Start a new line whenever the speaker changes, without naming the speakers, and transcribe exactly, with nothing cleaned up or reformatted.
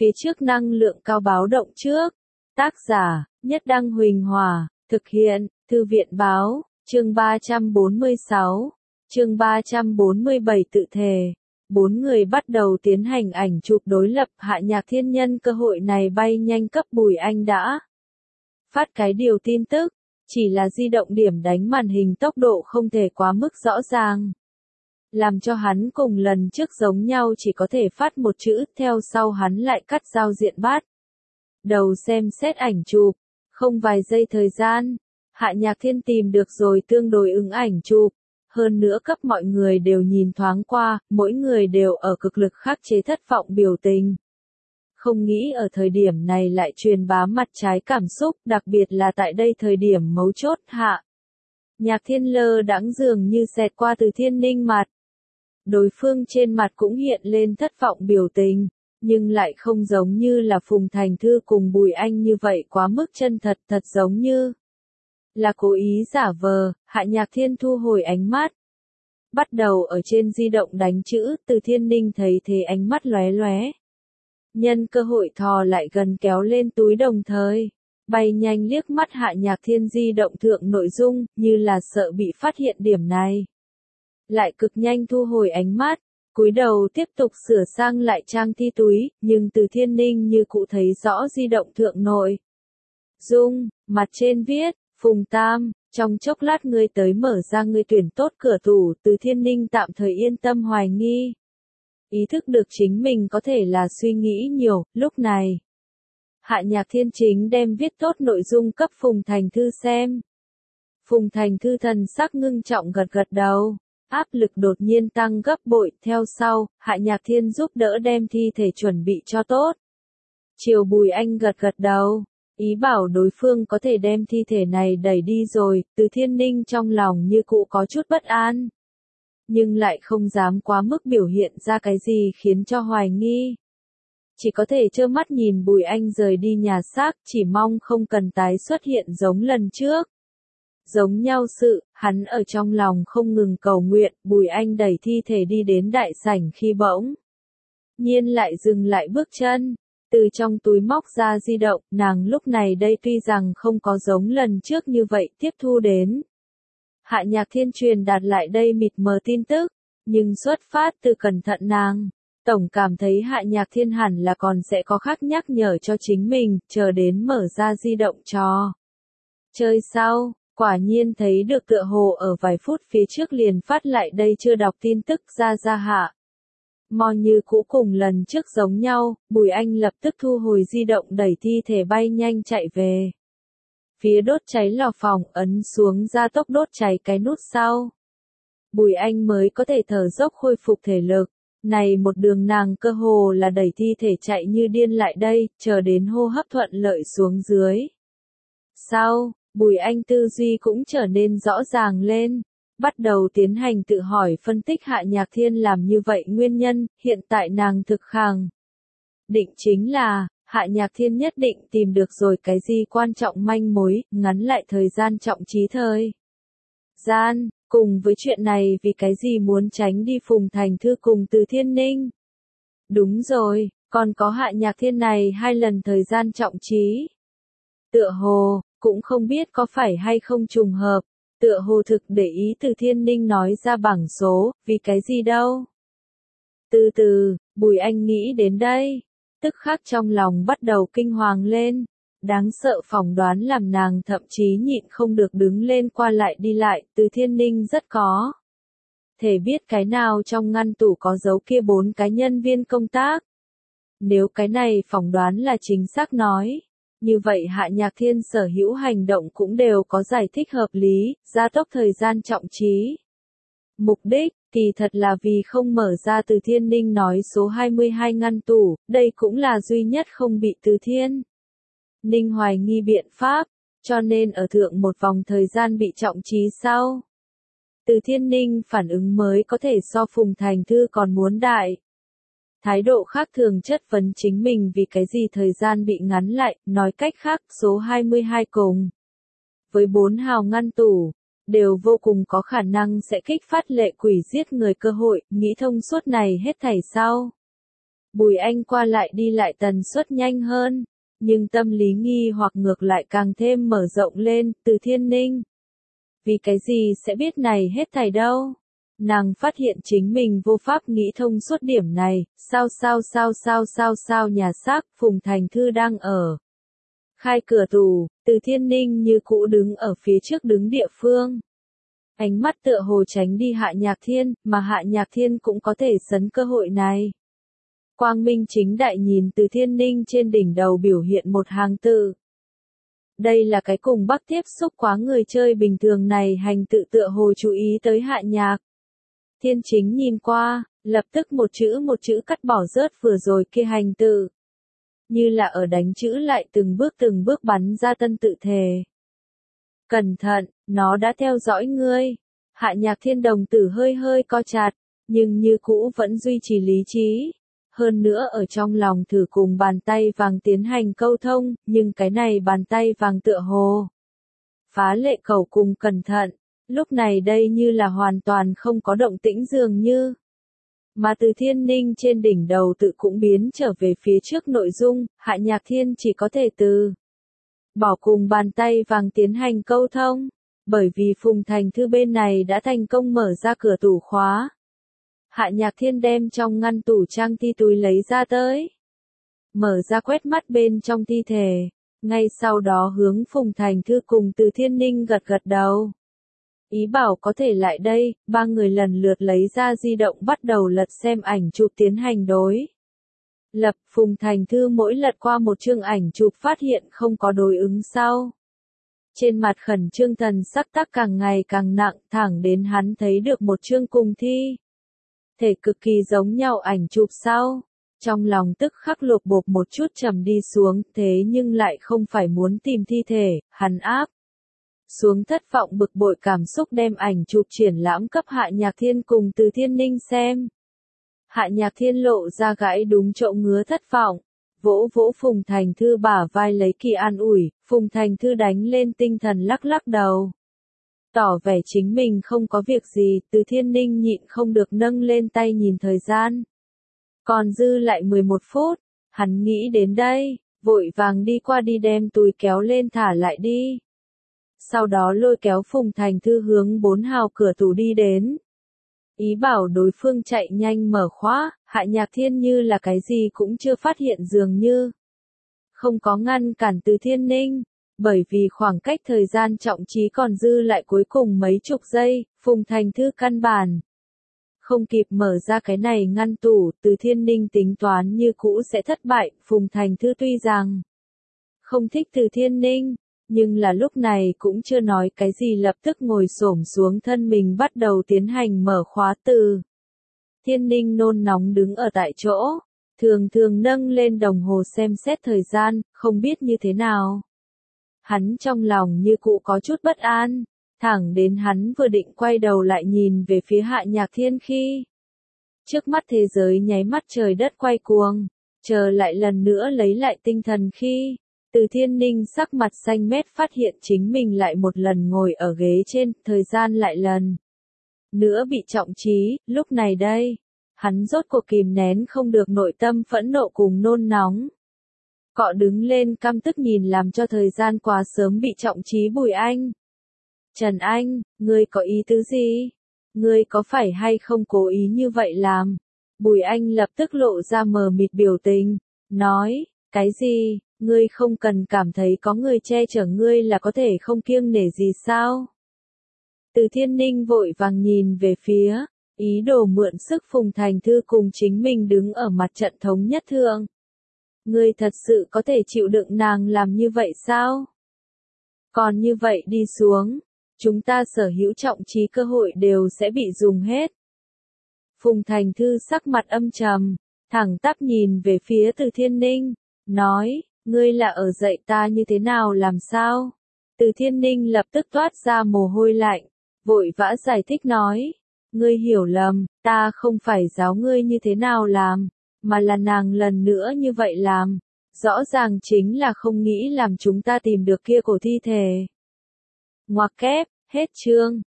phía trước năng lượng cao báo động trước. Tác giả, Nhất Đăng Huỳnh Hòa, thực hiện, Thư viện Báo, chương ba trăm bốn mươi sáu, chương ba trăm bốn mươi bảy tự thề. Bốn người bắt đầu tiến hành ảnh chụp đối lập. Hạ Nhạc Thiên nhân cơ hội này bay nhanh cấp Bùi Anh đã phát cái điều tin tức, chỉ là di động điểm đánh màn hình tốc độ không thể quá mức rõ ràng, làm cho hắn cùng lần trước giống nhau chỉ có thể phát một chữ, theo sau hắn lại cắt giao diện bắt đầu xem xét ảnh chụp. Không vài giây thời gian, Hạ Nhạc Thiên tìm được rồi tương đối ứng ảnh chụp, hơn nữa cấp mọi người đều nhìn thoáng qua, mỗi người đều ở cực lực khắc chế thất vọng biểu tình. Không nghĩ ở thời điểm này lại truyền bá mặt trái cảm xúc, đặc biệt là tại đây thời điểm mấu chốt. Hạ Nhạc Thiên lơ đãng dường như xẹt qua Từ Thiên Ninh mặt. Đối phương trên mặt cũng hiện lên thất vọng biểu tình, nhưng lại không giống như là Phùng Thành Thư cùng Bùi Anh như vậy quá mức chân thật, thật giống như là cố ý giả vờ. Hạ Nhạc Thiên thu hồi ánh mắt, bắt đầu ở trên di động đánh chữ. Từ Thiên Ninh thấy thế ánh mắt lóe lóe, nhân cơ hội thò lại gần kéo lên túi, đồng thời bay nhanh liếc mắt Hạ Nhạc Thiên di động thượng nội dung, như là sợ bị phát hiện điểm này. Lại cực nhanh thu hồi ánh mắt, cúi đầu tiếp tục sửa sang lại trang thi túi, nhưng Từ Thiên Ninh như cụ thấy rõ di động thượng nội dung, mặt trên viết, Phùng Tam, trong chốc lát ngươi tới mở ra ngươi tuyển tốt cửa tủ. Từ Thiên Ninh tạm thời yên tâm hoài nghi, ý thức được chính mình có thể là suy nghĩ nhiều. Lúc này, Hạ Nhạc Thiên chính đem viết tốt nội dung cấp Phùng Thành Thư xem. Phùng Thành Thư thần sắc ngưng trọng gật gật đầu, áp lực đột nhiên tăng gấp bội. Theo sau, Hạ Nhạc Thiên giúp đỡ đem thi thể chuẩn bị cho tốt. Chiều Bùi Anh gật gật đầu, ý bảo đối phương có thể đem thi thể này đẩy đi rồi. Từ Thiên Ninh trong lòng như cũ có chút bất an, nhưng lại không dám quá mức biểu hiện ra cái gì khiến cho hoài nghi. Chỉ có thể trơ mắt nhìn Bùi Anh rời đi nhà xác, chỉ mong không cần tái xuất hiện giống lần trước. Giống nhau sự, hắn ở trong lòng không ngừng cầu nguyện. Bùi Anh đẩy thi thể đi đến đại sảnh khi bỗng nhiên lại dừng lại bước chân, từ trong túi móc ra di động. Nàng lúc này đây tuy rằng không có giống lần trước như vậy tiếp thu đến Hạ Nhạc Thiên truyền đạt lại đây mịt mờ tin tức, nhưng xuất phát từ cẩn thận, nàng tổng cảm thấy Hạ Nhạc Thiên hẳn là còn sẽ có khác nhắc nhở cho chính mình. Chờ đến mở ra di động trò chơi sau, quả nhiên thấy được tựa hồ ở vài phút phía trước liền phát lại đây chưa đọc tin tức ra ra Hạ mò như cũ cùng lần trước giống nhau. Bùi Anh lập tức thu hồi di động, đẩy thi thể bay nhanh chạy về phía đốt cháy lò phòng, ấn xuống gia tốc đốt cháy cái nút sau. Bùi Anh mới có thể thở dốc khôi phục thể lực. Này một đường nàng cơ hồ là đẩy thi thể chạy như điên lại đây, chờ đến hô hấp thuận lợi xuống dưới sau, Bùi Anh tư duy cũng trở nên rõ ràng lên, bắt đầu tiến hành tự hỏi phân tích Hạ Nhạc Thiên làm như vậy nguyên nhân. Hiện tại nàng thực khẳng định chính là Hạ Nhạc Thiên nhất định tìm được rồi cái gì quan trọng manh mối, ngắn lại thời gian trọng trí thời gian. Cùng với chuyện này, vì cái gì muốn tránh đi Phùng Thành Thư cùng Từ Thiên Ninh? Đúng rồi, còn có Hạ Nhạc Thiên này hai lần thời gian trọng trí. Tựa hồ, cũng không biết có phải hay không trùng hợp, tựa hồ thực để ý Từ Thiên Ninh nói ra bảng số, vì cái gì đâu. Từ từ, Bùi Anh nghĩ đến đây, tức khắc trong lòng bắt đầu kinh hoàng lên. Đáng sợ phỏng đoán làm nàng thậm chí nhịn không được đứng lên qua lại đi lại. Từ Thiên Ninh rất có thể biết cái nào trong ngăn tủ có giấu kia bốn cái nhân viên công tác. Nếu cái này phỏng đoán là chính xác nói, như vậy Hạ Nhạc Thiên sở hữu hành động cũng đều có giải thích hợp lý. Gia tốc thời gian trọng trí mục đích kỳ thật là vì không mở ra Từ Thiên Ninh nói số hai mươi hai ngăn tủ. Đây cũng là duy nhất không bị Từ Thiên Ninh hoài nghi biện pháp, cho nên ở thượng một vòng thời gian bị trọng trí sau, Từ Thiên Ninh phản ứng mới có thể so Phùng Thành Thư còn muốn đại. Thái độ khác thường chất vấn chính mình vì cái gì thời gian bị ngắn lại. Nói cách khác, số hai mươi hai cùng với bốn hào ngăn tủ đều vô cùng có khả năng sẽ kích phát lệ quỷ giết người cơ hội. Nghĩ thông suốt này hết thảy sau, Bùi Anh qua lại đi lại tần suất nhanh hơn, nhưng tâm lý nghi hoặc ngược lại càng thêm mở rộng lên. Từ Thiên Ninh, vì cái gì sẽ biết này hết thảy đâu? Nàng phát hiện chính mình vô pháp nghĩ thông suốt điểm này. Sao sao sao sao sao sao nhà xác Phùng Thành Thư đang ở. Khai cửa tủ, Từ Thiên Ninh như cũ đứng ở phía trước đứng địa phương. Ánh mắt tựa hồ tránh đi Hạ Nhạc Thiên, mà Hạ Nhạc Thiên cũng có thể sấn cơ hội này. Quang minh chính đại nhìn Từ Thiên Ninh trên đỉnh đầu biểu hiện một hàng tự. Đây là cái cùng bắc tiếp xúc quá người chơi bình thường này hành tự tựa hồ chú ý tới Hạ Nhạc. Thiên Chính nhìn qua, lập tức một chữ một chữ cắt bỏ rớt vừa rồi kia hành tự. Như là ở đánh chữ lại từng bước từng bước bắn ra tân tự thề. Cẩn thận, nó đã theo dõi ngươi. Hạ Nhạc Thiên đồng tử hơi hơi co chặt, nhưng như cũ vẫn duy trì lý trí. Hơn nữa ở trong lòng thử cùng bàn tay vàng tiến hành câu thông, nhưng cái này bàn tay vàng tựa hồ. Phá lệ cầu cùng cẩn thận, lúc này đây như là hoàn toàn không có động tĩnh dường như. Mà Từ Thiên Ninh trên đỉnh đầu tự cũng biến trở về phía trước nội dung, Hạ Nhạc Thiên chỉ có thể từ bỏ cùng bàn tay vàng tiến hành câu thông, bởi vì Phùng Thành Thư bên này đã thành công mở ra cửa tủ khóa. Hạ Nhạc Thiên đem trong ngăn tủ trang ti túi lấy ra tới. Mở ra quét mắt bên trong thi thể, ngay sau đó hướng Phùng Thành Thư cùng Từ Thiên Ninh gật gật đầu. Ý bảo có thể lại đây, ba người lần lượt lấy ra di động bắt đầu lật xem ảnh chụp tiến hành đối. Lập, Phùng Thành Thư mỗi lật qua một chương ảnh chụp phát hiện không có đối ứng sau. Trên mặt khẩn trương thần sắc tắc càng ngày càng nặng, thẳng đến hắn thấy được một chương cùng thi thể cực kỳ giống nhau ảnh chụp sau. Trong lòng tức khắc lột bột một chút trầm đi xuống, thế nhưng lại không phải muốn tìm thi thể, hắn áp xuống thất vọng bực bội cảm xúc đem ảnh chụp triển lãm cấp Hạ Nhạc Thiên cùng Từ Thiên Ninh xem. Hạ Nhạc Thiên lộ ra gãi đúng chỗ ngứa thất vọng, vỗ vỗ Phùng Thành Thư bả vai lấy kỳ an ủi, Phùng Thành Thư đánh lên tinh thần lắc lắc đầu. Tỏ vẻ chính mình không có việc gì, Từ Thiên Ninh nhịn không được nâng lên tay nhìn thời gian. Còn dư lại mười một phút, hắn nghĩ đến đây, vội vàng đi qua đi đem túi kéo lên thả lại đi. Sau đó lôi kéo Phùng Thành Thư hướng bốn hào cửa tủ đi đến. Ý bảo đối phương chạy nhanh mở khóa, Hạ Nhạc Thiên như là cái gì cũng chưa phát hiện dường như. Không có ngăn cản Từ Thiên Ninh, bởi vì khoảng cách thời gian trọng trí còn dư lại cuối cùng mấy chục giây, Phùng Thành Thư căn bản không kịp mở ra cái này ngăn tủ, Từ Thiên Ninh tính toán như cũ sẽ thất bại. Phùng Thành Thư tuy rằng không thích Từ Thiên Ninh, nhưng là lúc này cũng chưa nói cái gì lập tức ngồi xổm xuống thân mình bắt đầu tiến hành mở khóa. Từ Thiên Ninh nôn nóng đứng ở tại chỗ, thường thường nâng lên đồng hồ xem xét thời gian, không biết như thế nào. Hắn trong lòng như cũ có chút bất an, thẳng đến hắn vừa định quay đầu lại nhìn về phía Hạ Nhạc Thiên khi trước mắt thế giới nháy mắt trời đất quay cuồng, chờ lại lần nữa lấy lại tinh thần khi Từ Thiên Ninh sắc mặt xanh mét phát hiện chính mình lại một lần ngồi ở ghế trên, thời gian lại lần nữa bị trọng trí. Lúc này đây, hắn rốt cuộc kìm nén không được nội tâm phẫn nộ cùng nôn nóng. Cọ đứng lên căm tức nhìn làm cho thời gian quá sớm bị trọng trí Bùi Anh. Trần Anh, ngươi có ý tứ gì? Ngươi có phải hay không cố ý như vậy làm? Bùi Anh lập tức lộ ra mờ mịt biểu tình, nói, cái gì? Ngươi không cần cảm thấy có người che chở ngươi là có thể không kiêng nể gì sao? Từ Thiên Ninh vội vàng nhìn về phía, ý đồ mượn sức Phùng Thành Thư cùng chính mình đứng ở mặt trận thống nhất thượng. Ngươi thật sự có thể chịu đựng nàng làm như vậy sao? Còn như vậy đi xuống, chúng ta sở hữu trọng trí cơ hội đều sẽ bị dùng hết. Phùng Thành Thư sắc mặt âm trầm, thẳng tắp nhìn về phía Từ Thiên Ninh, nói, ngươi là ở dạy ta như thế nào làm sao? Từ Thiên Ninh lập tức toát ra mồ hôi lạnh, vội vã giải thích nói, ngươi hiểu lầm, ta không phải giáo ngươi như thế nào làm, mà là nàng lần nữa như vậy làm, rõ ràng chính là không nghĩ làm chúng ta tìm được kia cổ thi thể. Ngoặc kép, hết chương.